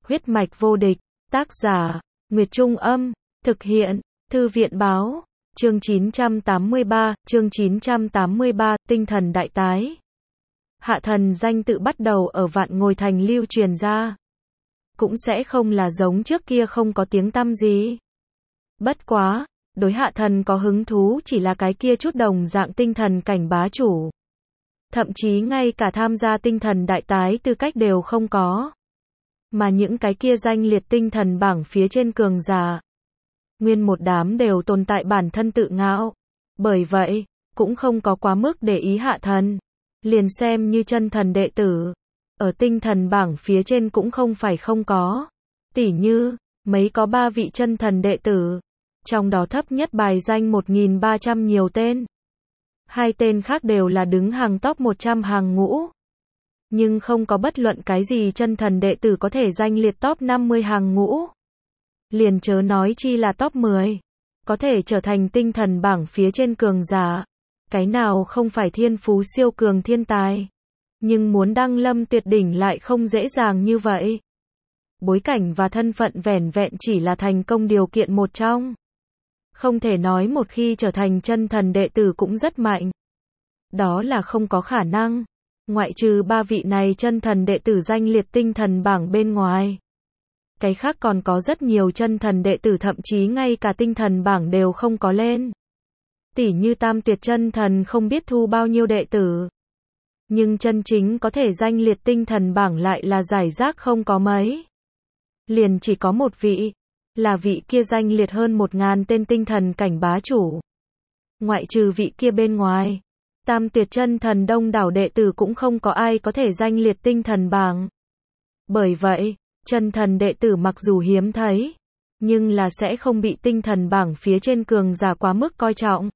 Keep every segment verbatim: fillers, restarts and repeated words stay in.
Huyết mạch vô địch, tác giả, Nguyệt Trung Âm, thực hiện, Thư viện Báo, chương chín trăm tám mươi ba, chương chín trăm tám mươi ba, tinh thần đại tái. Hạ thần danh tự bắt đầu ở Vạn Ngồi Thành lưu truyền ra. Cũng sẽ không là giống trước kia không có tiếng tăm gì. Bất quá, đối hạ thần có hứng thú chỉ là cái kia chút đồng dạng tinh thần cảnh bá chủ. Thậm chí ngay cả tham gia tinh thần đại tái tư cách đều không có. Mà những cái kia danh liệt tinh thần bảng phía trên cường giả. Nguyên một đám đều tồn tại bản thân tự ngạo. Bởi vậy, cũng không có quá mức để ý hạ thần. Liền xem như chân thần đệ tử. Ở tinh thần bảng phía trên cũng không phải không có. Tỉ như, mấy có ba vị chân thần đệ tử. Trong đó thấp nhất bài danh một nghìn ba trăm nhiều tên. Hai tên khác đều là đứng hàng top một trăm hàng ngũ. Nhưng không có bất luận cái gì chân thần đệ tử có thể danh liệt top năm mươi hàng ngũ. Liền chớ nói chi là top mười. Có thể trở thành tinh thần bảng phía trên cường giả. Cái nào không phải thiên phú siêu cường thiên tài. Nhưng muốn đăng lâm tuyệt đỉnh lại không dễ dàng như vậy. Bối cảnh và thân phận vẻn vẹn chỉ là thành công điều kiện một trong. Không thể nói một khi trở thành chân thần đệ tử cũng rất mạnh. Đó là không có khả năng. Ngoại trừ ba vị này chân thần đệ tử danh liệt tinh thần bảng bên ngoài. Cái khác còn có rất nhiều chân thần đệ tử thậm chí ngay cả tinh thần bảng đều không có lên. Tỉ như Tam Tuyệt chân thần không biết thu bao nhiêu đệ tử. Nhưng chân chính có thể danh liệt tinh thần bảng lại là giải rác không có mấy. Liền chỉ có một vị. Là vị kia danh liệt hơn một ngàn tên tinh thần cảnh bá chủ. Ngoại trừ vị kia bên ngoài. Tam Tuyệt chân thần đông đảo đệ tử cũng không có ai có thể danh liệt tinh thần bảng. Bởi vậy, chân thần đệ tử mặc dù hiếm thấy. Nhưng là sẽ không bị tinh thần bảng phía trên cường giả quá mức coi trọng.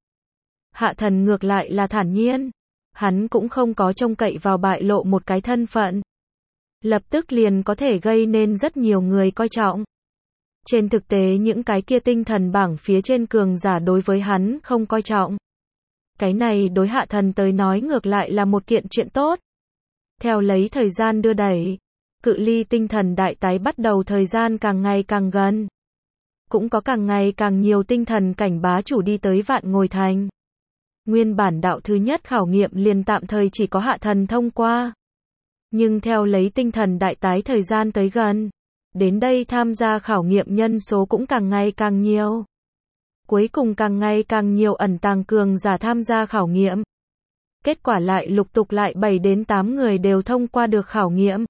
Hạ thần ngược lại là thản nhiên. Hắn cũng không có trông cậy vào bại lộ một cái thân phận. Lập tức liền có thể gây nên rất nhiều người coi trọng. Trên thực tế những cái kia tinh thần bảng phía trên cường giả đối với hắn không coi trọng. Cái này đối hạ thần tới nói ngược lại là một kiện chuyện tốt. Theo lấy thời gian đưa đẩy, cự ly tinh thần đại tái bắt đầu thời gian càng ngày càng gần. Cũng có càng ngày càng nhiều tinh thần cảnh bá chủ đi tới Vạn Ngồi Thành. Nguyên bản đạo thứ nhất khảo nghiệm liền tạm thời chỉ có hạ thần thông qua. Nhưng theo lấy tinh thần đại tái thời gian tới gần, đến đây tham gia khảo nghiệm nhân số cũng càng ngày càng nhiều. Cuối cùng càng ngày càng nhiều ẩn tàng cường giả tham gia khảo nghiệm. Kết quả lại lục tục lại bảy đến tám người đều thông qua được khảo nghiệm.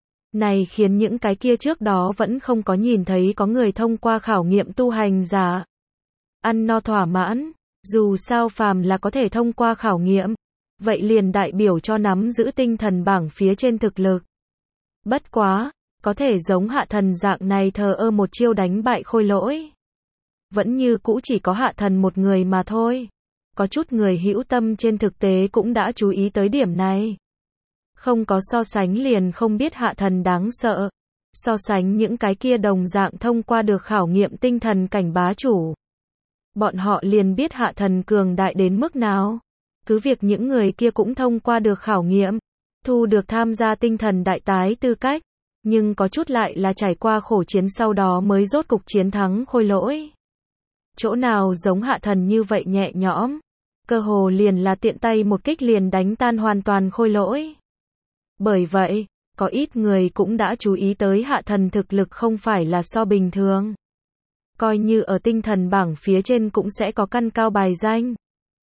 Này khiến những cái kia trước đó vẫn không có nhìn thấy có người thông qua khảo nghiệm tu hành giả. Ăn no thỏa mãn, dù sao phàm là có thể thông qua khảo nghiệm. Vậy liền đại biểu cho nắm giữ tinh thần bảng phía trên thực lực. Bất quá, có thể giống hạ thần dạng này thờ ơ một chiêu đánh bại Khôi Lỗi. Vẫn như cũ chỉ có hạ thần một người mà thôi. Có chút người hữu tâm trên thực tế cũng đã chú ý tới điểm này. Không có so sánh liền không biết hạ thần đáng sợ. So sánh những cái kia đồng dạng thông qua được khảo nghiệm tinh thần cảnh bá chủ. Bọn họ liền biết hạ thần cường đại đến mức nào. Cứ việc những người kia cũng thông qua được khảo nghiệm. Thu được tham gia tinh thần đại tái tư cách. Nhưng có chút lại là trải qua khổ chiến sau đó mới rốt cục chiến thắng Khôi Lỗi. Chỗ nào giống hạ thần như vậy nhẹ nhõm. Cơ hồ liền là tiện tay một kích liền đánh tan hoàn toàn Khôi Lỗi. Bởi vậy, có ít người cũng đã chú ý tới hạ thần thực lực không phải là so bình thường. Coi như ở tinh thần bảng phía trên cũng sẽ có căn cao bài danh.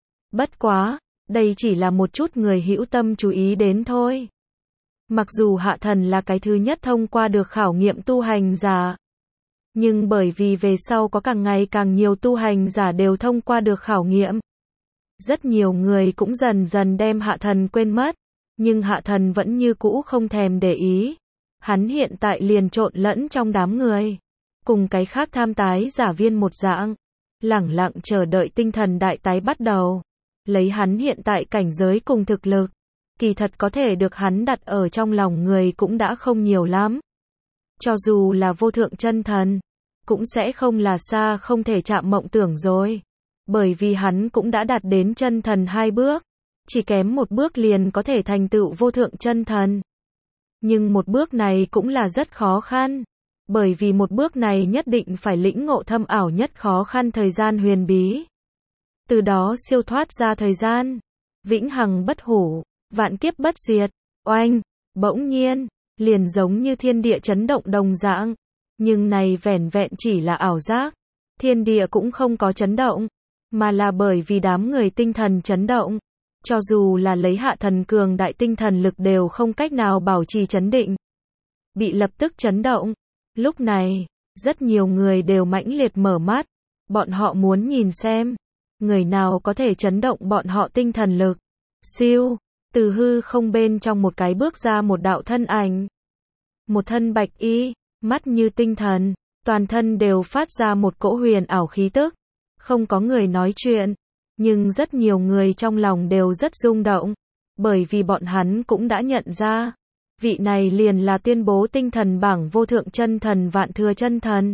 Bất quá, đây chỉ là một chút người hữu tâm chú ý đến thôi. Mặc dù hạ thần là cái thứ nhất thông qua được khảo nghiệm tu hành giả. Nhưng bởi vì về sau có càng ngày càng nhiều tu hành giả đều thông qua được khảo nghiệm. Rất nhiều người cũng dần dần đem hạ thần quên mất. Nhưng hạ thần vẫn như cũ không thèm để ý. Hắn hiện tại liền trộn lẫn trong đám người. Cùng cái khác tham tái giả viên một dạng. Lẳng lặng chờ đợi tinh thần đại tái bắt đầu. Lấy hắn hiện tại cảnh giới cùng thực lực. Kỳ thật có thể được hắn đặt ở trong lòng người cũng đã không nhiều lắm. Cho dù là vô thượng chân thần, cũng sẽ không là xa không thể chạm mộng tưởng rồi. Bởi vì hắn cũng đã đạt đến chân thần hai bước. Chỉ kém một bước liền có thể thành tựu vô thượng chân thần. Nhưng một bước này cũng là rất khó khăn. Bởi vì một bước này nhất định phải lĩnh ngộ thâm ảo nhất khó khăn thời gian huyền bí. Từ đó siêu thoát ra thời gian. Vĩnh hằng bất hủ, vạn kiếp bất diệt. Oanh, bỗng nhiên, liền giống như thiên địa chấn động đồng dạng. Nhưng này vẻn vẹn chỉ là ảo giác. Thiên địa cũng không có chấn động, mà là bởi vì đám người tinh thần chấn động. Cho dù là lấy hạ thần cường đại tinh thần lực đều không cách nào bảo trì chấn định. Bị lập tức chấn động. Lúc này, rất nhiều người đều mãnh liệt mở mắt. Bọn họ muốn nhìn xem, người nào có thể chấn động bọn họ tinh thần lực. Siêu, từ hư không bên trong một cái bước ra một đạo thân ảnh. Một thân bạch y, mắt như tinh thần, toàn thân đều phát ra một cỗ huyền ảo khí tức. Không có người nói chuyện, nhưng rất nhiều người trong lòng đều rất rung động, bởi vì bọn hắn cũng đã nhận ra, vị này liền là tuyên bố tinh thần bảng vô thượng chân thần Vạn Thừa chân thần.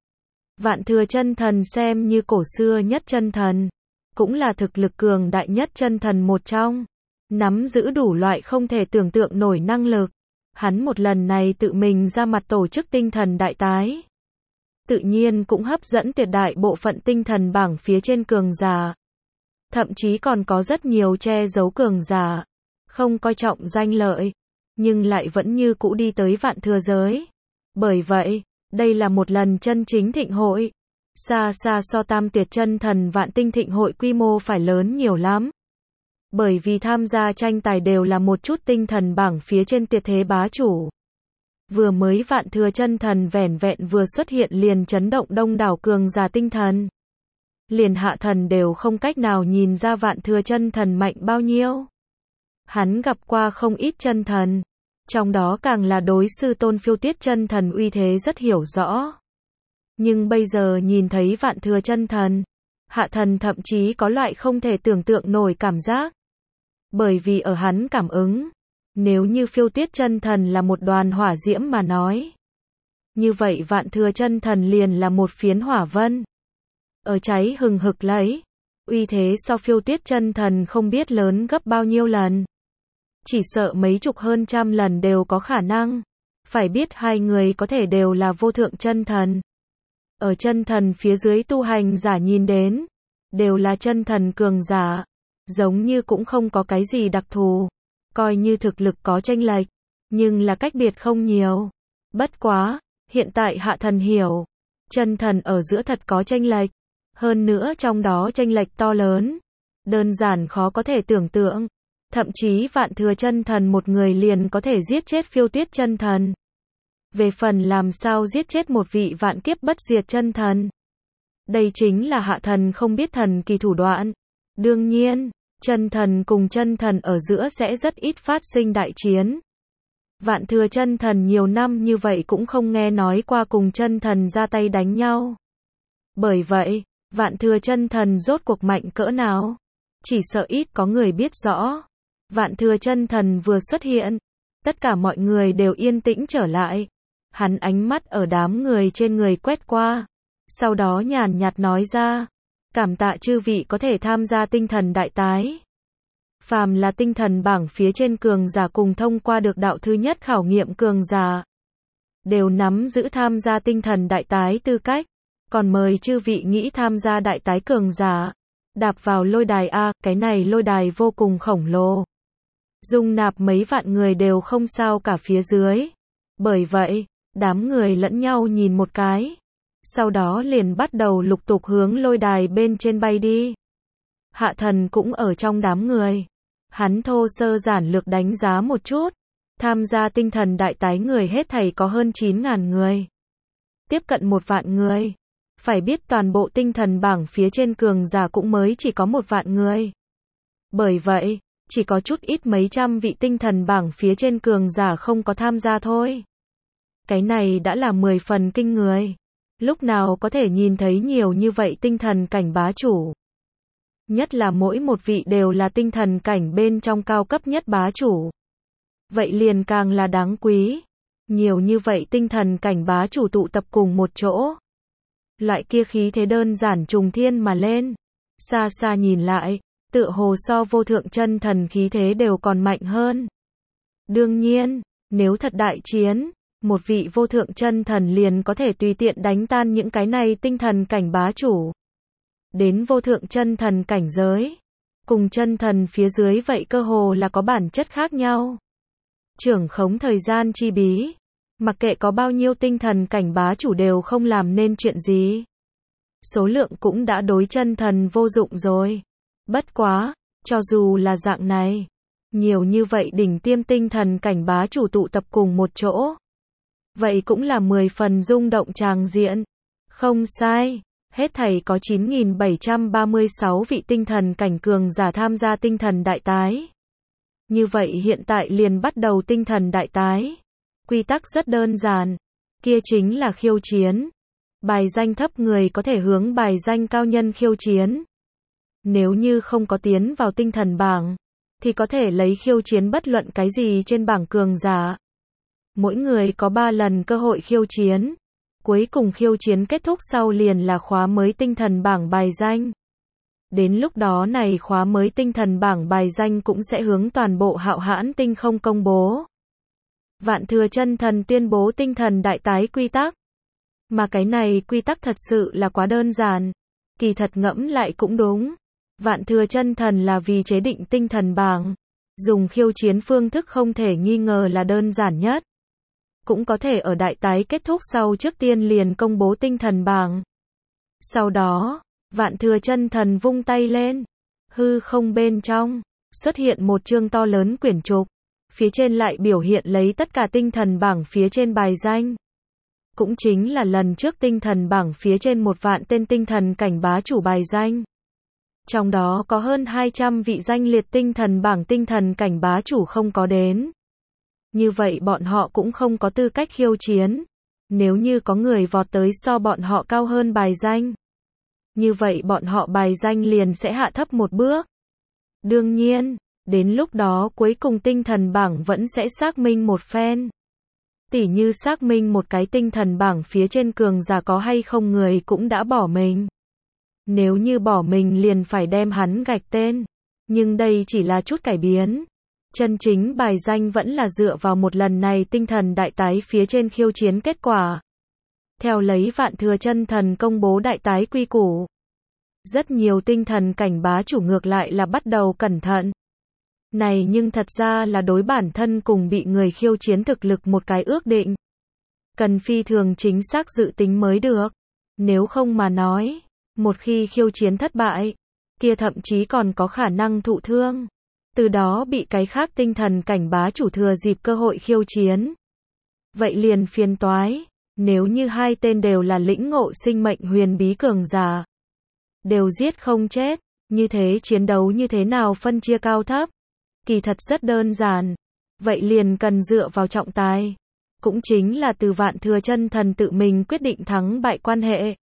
Vạn Thừa chân thần xem như cổ xưa nhất chân thần, cũng là thực lực cường đại nhất chân thần một trong, nắm giữ đủ loại không thể tưởng tượng nổi năng lực. Hắn một lần này tự mình ra mặt tổ chức tinh thần đại tái, tự nhiên cũng hấp dẫn tuyệt đại bộ phận tinh thần bảng phía trên cường giả. Thậm chí còn có rất nhiều che giấu cường giả, không coi trọng danh lợi, nhưng lại vẫn như cũ đi tới Vạn Thừa giới. Bởi vậy, đây là một lần chân chính thịnh hội, xa xa so Tam Tuyệt chân thần Vạn Tinh thịnh hội quy mô phải lớn nhiều lắm. Bởi vì tham gia tranh tài đều là một chút tinh thần bảng phía trên tuyệt thế bá chủ. Vừa mới Vạn Thừa chân thần vẻn vẹn vừa xuất hiện liền chấn động đông đảo cường giả tinh thần. Liền hạ thần đều không cách nào nhìn ra Vạn Thừa chân thần mạnh bao nhiêu. Hắn gặp qua không ít chân thần, trong đó càng là đối sư tôn Phiêu Tuyết chân thần uy thế rất hiểu rõ. Nhưng bây giờ nhìn thấy Vạn Thừa chân thần, hạ thần thậm chí có loại không thể tưởng tượng nổi cảm giác. Bởi vì ở hắn cảm ứng, nếu như Phiêu Tuyết chân thần là một đoàn hỏa diễm mà nói, như vậy Vạn Thừa chân thần liền là một phiến hỏa vân. Ở cháy hừng hực lấy, uy thế so Phiêu Tuyết chân thần không biết lớn gấp bao nhiêu lần. Chỉ sợ mấy chục hơn trăm lần đều có khả năng. Phải biết hai người có thể đều là vô thượng chân thần. Ở chân thần phía dưới tu hành giả nhìn đến, đều là chân thần cường giả, giống như cũng không có cái gì đặc thù, coi như thực lực có chênh lệch, nhưng là cách biệt không nhiều. Bất quá, hiện tại hạ thần hiểu, chân thần ở giữa thật có chênh lệch, hơn nữa trong đó chênh lệch to lớn, đơn giản khó có thể tưởng tượng. Thậm chí Vạn Thừa chân thần một người liền có thể giết chết Phiêu Tuyết chân thần. Về phần làm sao giết chết một vị vạn kiếp bất diệt chân thần, đây chính là hạ thần không biết thần kỳ thủ đoạn. Đương nhiên, chân thần cùng chân thần ở giữa sẽ rất ít phát sinh đại chiến. Vạn Thừa chân thần nhiều năm như vậy cũng không nghe nói qua cùng chân thần ra tay đánh nhau. Bởi vậy, Vạn Thừa chân thần rốt cuộc mạnh cỡ nào, chỉ sợ ít có người biết rõ. Vạn Thừa chân thần vừa xuất hiện, tất cả mọi người đều yên tĩnh trở lại. Hắn ánh mắt ở đám người trên người quét qua, sau đó nhàn nhạt nói ra, cảm tạ chư vị có thể tham gia tinh thần đại tái. Phàm là tinh thần bảng phía trên cường giả cùng thông qua được đạo thứ nhất khảo nghiệm cường giả, đều nắm giữ tham gia tinh thần đại tái tư cách. Còn mời chư vị nghĩ tham gia đại tái cường giả, đạp vào lôi đài A, cái này lôi đài vô cùng khổng lồ, dung nạp mấy vạn người đều không sao cả phía dưới. Bởi vậy, đám người lẫn nhau nhìn một cái, sau đó liền bắt đầu lục tục hướng lôi đài bên trên bay đi. Hạ thần cũng ở trong đám người. Hắn thô sơ giản lược đánh giá một chút, tham gia tinh thần đại tái người hết thảy có hơn chín ngàn người, tiếp cận một vạn người. Phải biết toàn bộ tinh thần bảng phía trên cường giả cũng mới chỉ có một vạn người. Bởi vậy, chỉ có chút ít mấy trăm vị tinh thần bảng phía trên cường giả không có tham gia thôi. Cái này đã là mười phần kinh người. Lúc nào có thể nhìn thấy nhiều như vậy tinh thần cảnh bá chủ. Nhất là mỗi một vị đều là tinh thần cảnh bên trong cao cấp nhất bá chủ. Vậy liền càng là đáng quý. Nhiều như vậy tinh thần cảnh bá chủ tụ tập cùng một chỗ. Loại kia khí thế đơn giản trùng thiên mà lên. Xa xa nhìn lại, tựa hồ so vô thượng chân thần khí thế đều còn mạnh hơn. Đương nhiên, nếu thật đại chiến, Một vị vô thượng chân thần liền có thể tùy tiện đánh tan những cái này tinh thần cảnh bá chủ. Đến vô thượng chân thần cảnh giới, cùng chân thần phía dưới vậy cơ hồ là có bản chất khác nhau. Trưởng khống thời gian chi bí, mặc kệ có bao nhiêu tinh thần cảnh bá chủ đều không làm nên chuyện gì. Số lượng cũng đã đối chân thần vô dụng rồi. Bất quá, cho dù là dạng này, nhiều như vậy đỉnh tiêm tinh thần cảnh bá chủ tụ tập cùng một chỗ, vậy cũng là mười phần rung động tràng diện. Không sai, hết thảy có chín nghìn bảy trăm ba mươi sáu vị tinh thần cảnh cường giả tham gia tinh thần đại tái. Như vậy hiện tại liền bắt đầu tinh thần đại tái. Quy tắc rất đơn giản, kia chính là khiêu chiến. Bài danh thấp người có thể hướng bài danh cao nhân khiêu chiến. Nếu như không có tiến vào tinh thần bảng, thì có thể lấy khiêu chiến bất luận cái gì trên bảng cường giả. Mỗi người có ba lần cơ hội khiêu chiến. Cuối cùng khiêu chiến kết thúc sau liền là khóa mới tinh thần bảng bài danh. Đến lúc đó này khóa mới tinh thần bảng bài danh cũng sẽ hướng toàn bộ Hạo Hãn tinh không công bố. Vạn Thừa Chân Thần tuyên bố tinh thần đại tái quy tắc. Mà cái này quy tắc thật sự là quá đơn giản. Kỳ thật ngẫm lại cũng đúng. Vạn Thừa Chân Thần là vì chế định tinh thần bảng. Dùng khiêu chiến phương thức không thể nghi ngờ là đơn giản nhất. Cũng có thể ở đại tái kết thúc sau trước tiên liền công bố tinh thần bảng. Sau đó, Vạn Thừa Chân Thần vung tay lên. Hư không bên trong, xuất hiện một chương to lớn quyển trục. Phía trên lại biểu hiện lấy tất cả tinh thần bảng phía trên bài danh. Cũng chính là lần trước tinh thần bảng phía trên một vạn tên tinh thần cảnh bá chủ bài danh. Trong đó có hơn hai trăm vị danh liệt tinh thần bảng tinh thần cảnh bá chủ không có đến. Như vậy bọn họ cũng không có tư cách khiêu chiến. Nếu như có người vọt tới so bọn họ cao hơn bài danh, như vậy bọn họ bài danh liền sẽ hạ thấp một bước. Đương nhiên, đến lúc đó cuối cùng tinh thần bảng vẫn sẽ xác minh một phen. Tỉ như xác minh một cái tinh thần bảng phía trên cường giả có hay không người cũng đã bỏ mình. Nếu như bỏ mình liền phải đem hắn gạch tên. Nhưng đây chỉ là chút cải biến. Chân chính bài danh vẫn là dựa vào một lần này tinh thần đại tái phía trên khiêu chiến kết quả. Theo lấy Vạn Thừa Chân Thần công bố đại tái quy củ. Rất nhiều tinh thần cảnh bá chủ ngược lại là bắt đầu cẩn thận. Này nhưng thật ra là đối bản thân cùng bị người khiêu chiến thực lực một cái ước định. Cần phi thường chính xác dự tính mới được. Nếu không mà nói, một khi khiêu chiến thất bại, kia thậm chí còn có khả năng thụ thương. Từ đó bị cái khác tinh thần cảnh bá chủ thừa dịp cơ hội khiêu chiến. Vậy liền phiền toái. Nếu như hai tên đều là lĩnh ngộ sinh mệnh huyền bí cường giả, đều giết không chết, như thế chiến đấu như thế nào phân chia cao thấp? Kỳ thật rất đơn giản. Vậy liền cần dựa vào trọng tài. Cũng chính là từ Vạn Thừa Chân Thần tự mình quyết định thắng bại quan hệ.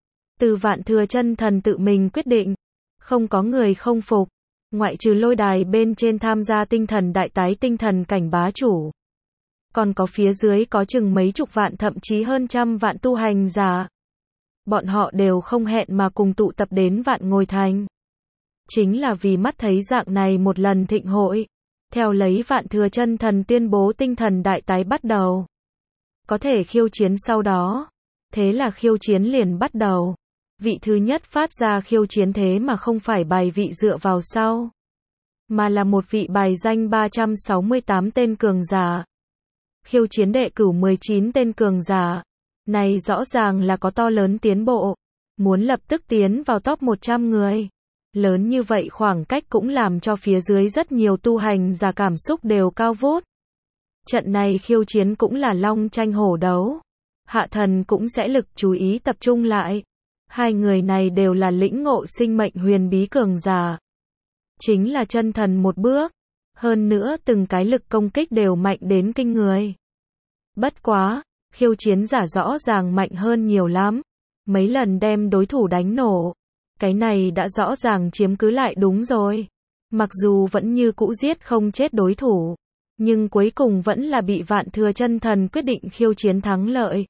Từ Vạn Thừa Chân Thần tự mình quyết định. Không có người không phục. Ngoại trừ lôi đài bên trên tham gia tinh thần đại tái tinh thần cảnh bá chủ. Còn có phía dưới có chừng mấy chục vạn thậm chí hơn trăm vạn tu hành giả. Bọn họ đều không hẹn mà cùng tụ tập đến Vạn Ngồi Thành. Chính là vì mắt thấy dạng này một lần thịnh hội. Theo lấy Vạn Thừa Chân Thần tuyên bố tinh thần đại tái bắt đầu. Có thể khiêu chiến sau đó. Thế là khiêu chiến liền bắt đầu. Vị thứ nhất phát ra khiêu chiến thế mà không phải bài vị dựa vào sau. Mà là một vị bài danh ba trăm sáu mươi tám tên cường giả. Khiêu chiến đệ cửu mười chín tên cường giả. Này rõ ràng là có to lớn tiến bộ. Muốn lập tức tiến vào top một trăm người. Lớn như vậy khoảng cách cũng làm cho phía dưới rất nhiều tu hành giả cảm xúc đều cao vút. Trận này khiêu chiến cũng là long tranh hổ đấu. Hạ thần cũng sẽ lực chú ý tập trung lại. Hai người này đều là lĩnh ngộ sinh mệnh huyền bí cường giả. Chính là chân thần một bước. Hơn nữa từng cái lực công kích đều mạnh đến kinh người. Bất quá, khiêu chiến giả rõ ràng mạnh hơn nhiều lắm. Mấy lần đem đối thủ đánh nổ. Cái này đã rõ ràng chiếm cứ lại đúng rồi. Mặc dù vẫn như cũ giết không chết đối thủ. Nhưng cuối cùng vẫn là bị Vạn Thừa Chân Thần quyết định khiêu chiến thắng lợi.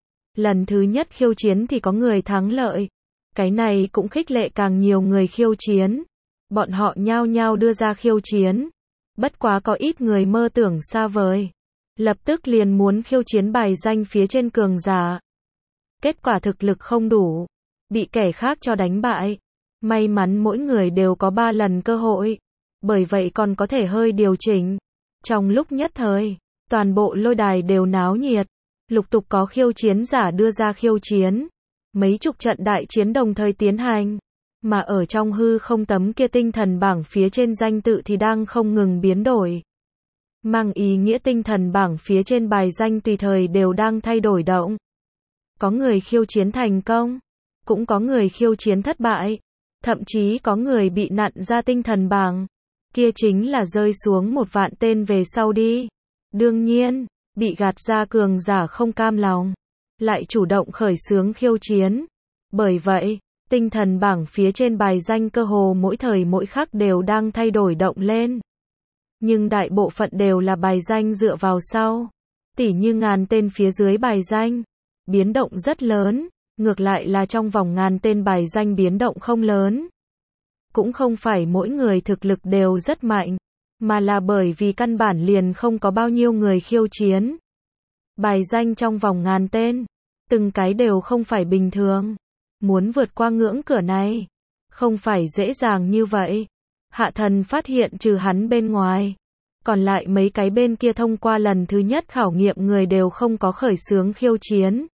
Lần thứ nhất khiêu chiến thì có người thắng lợi. Cái này cũng khích lệ càng nhiều người khiêu chiến. Bọn họ nhao nhao đưa ra khiêu chiến. Bất quá có ít người mơ tưởng xa vời. lập tức liền muốn khiêu chiến bài danh phía trên cường giả. Kết quả thực lực không đủ, bị kẻ khác cho đánh bại. May mắn mỗi người đều có ba lần cơ hội, bởi vậy còn có thể hơi điều chỉnh. Trong lúc nhất thời, toàn bộ lôi đài đều náo nhiệt, lục tục có khiêu chiến giả đưa ra khiêu chiến. Mấy chục trận đại chiến đồng thời tiến hành, mà ở trong hư không tấm kia tinh thần bảng phía trên danh tự thì đang không ngừng biến đổi. Mang ý nghĩa tinh thần bảng phía trên bài danh tùy thời đều đang thay đổi động. Có người khiêu chiến thành công, cũng có người khiêu chiến thất bại, thậm chí có người bị nặn ra tinh thần bảng. Kia chính là rơi xuống một vạn tên về sau đi. Đương nhiên, bị gạt ra cường giả không cam lòng, lại chủ động khởi xướng khiêu chiến. Bởi vậy, tinh thần bảng phía trên bài danh cơ hồ mỗi thời mỗi khắc đều đang thay đổi động lên. Nhưng đại bộ phận đều là bài danh dựa vào sau. Tỉ như ngàn tên phía dưới bài danh, biến động rất lớn, ngược lại là trong vòng ngàn tên bài danh biến động không lớn. Cũng không phải mỗi người thực lực đều rất mạnh, mà là bởi vì căn bản liền không có bao nhiêu người khiêu chiến. Bài danh trong vòng ngàn tên, từng cái đều không phải bình thường. Muốn vượt qua ngưỡng cửa này, không phải dễ dàng như vậy. Hạ thần phát hiện trừ hắn bên ngoài, còn lại mấy cái bên kia thông qua lần thứ nhất khảo nghiệm người đều không có khởi xướng khiêu chiến.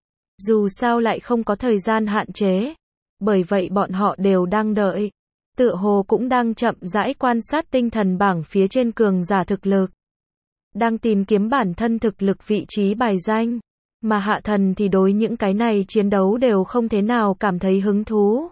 Dù sao lại không có thời gian hạn chế, bởi vậy bọn họ đều đang đợi. Tựa hồ cũng đang chậm rãi quan sát tinh thần bảng phía trên cường giả thực lực. Đang tìm kiếm bản thân thực lực vị trí bài danh. Mà hạ thần thì đối những cái này chiến đấu đều không thế nào cảm thấy hứng thú.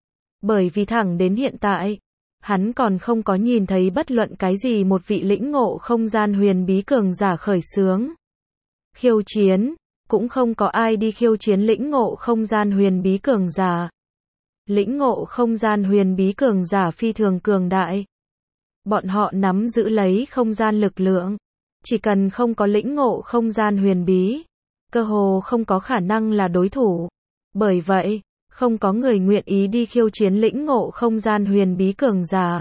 Bởi vì thẳng đến hiện tại, hắn còn không có nhìn thấy bất luận cái gì một vị lĩnh ngộ không gian huyền bí cường giả khởi xướng khiêu chiến, cũng không có ai đi khiêu chiến lĩnh ngộ không gian huyền bí cường giả. Lĩnh ngộ không gian huyền bí cường giả phi thường cường đại. Bọn họ nắm giữ lấy không gian lực lượng, chỉ cần không có lĩnh ngộ không gian huyền bí, cơ hồ không có khả năng là đối thủ. Bởi vậy, không có người nguyện ý đi khiêu chiến lĩnh ngộ không gian huyền bí cường giả.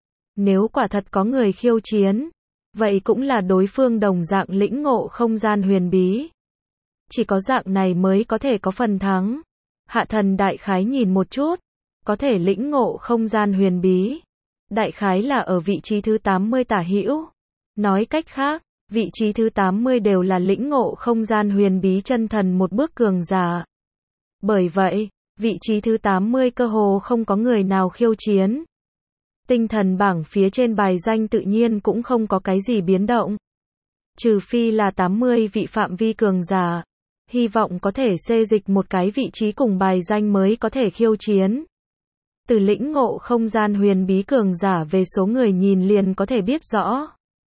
Nếu quả thật có người khiêu chiến, vậy cũng là đối phương đồng dạng lĩnh ngộ không gian huyền bí. Chỉ có dạng này mới có thể có phần thắng. Hạ thần đại khái nhìn một chút, có thể lĩnh ngộ không gian huyền bí. Đại khái là ở vị trí thứ tám mươi tả hữu. Nói cách khác, vị trí thứ tám mươi đều là lĩnh ngộ không gian huyền bí chân thần một bước cường giả. Bởi vậy, vị trí thứ tám mươi cơ hồ không có người nào khiêu chiến. Tinh thần bảng phía trên bài danh tự nhiên cũng không có cái gì biến động. Trừ phi là tám mươi vị phạm vi cường giả. Hy vọng có thể xê dịch một cái vị trí cùng bài danh mới có thể khiêu chiến. Từ lĩnh ngộ không gian huyền bí cường giả về số người nhìn liền có thể biết rõ.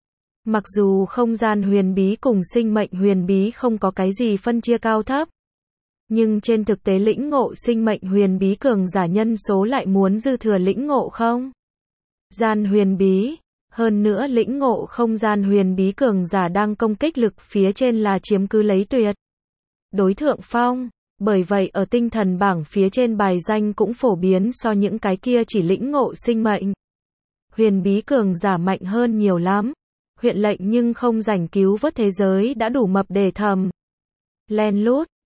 Mặc dù không gian huyền bí cùng sinh mệnh huyền bí không có cái gì phân chia cao thấp, nhưng trên thực tế lĩnh ngộ sinh mệnh huyền bí cường giả nhân số lại muốn dư thừa lĩnh ngộ không gian huyền bí. Hơn nữa lĩnh ngộ không gian huyền bí cường giả đang công kích lực phía trên là chiếm cứ lấy tuyệt đối thượng phong. Bởi vậy ở tinh thần bảng phía trên bài danh cũng phổ biến so những cái kia chỉ lĩnh ngộ sinh mệnh huyền bí cường giả mạnh hơn nhiều lắm. Huyện lệnh nhưng không rảnh cứu vớt thế giới đã đủ mập để thầm len lút,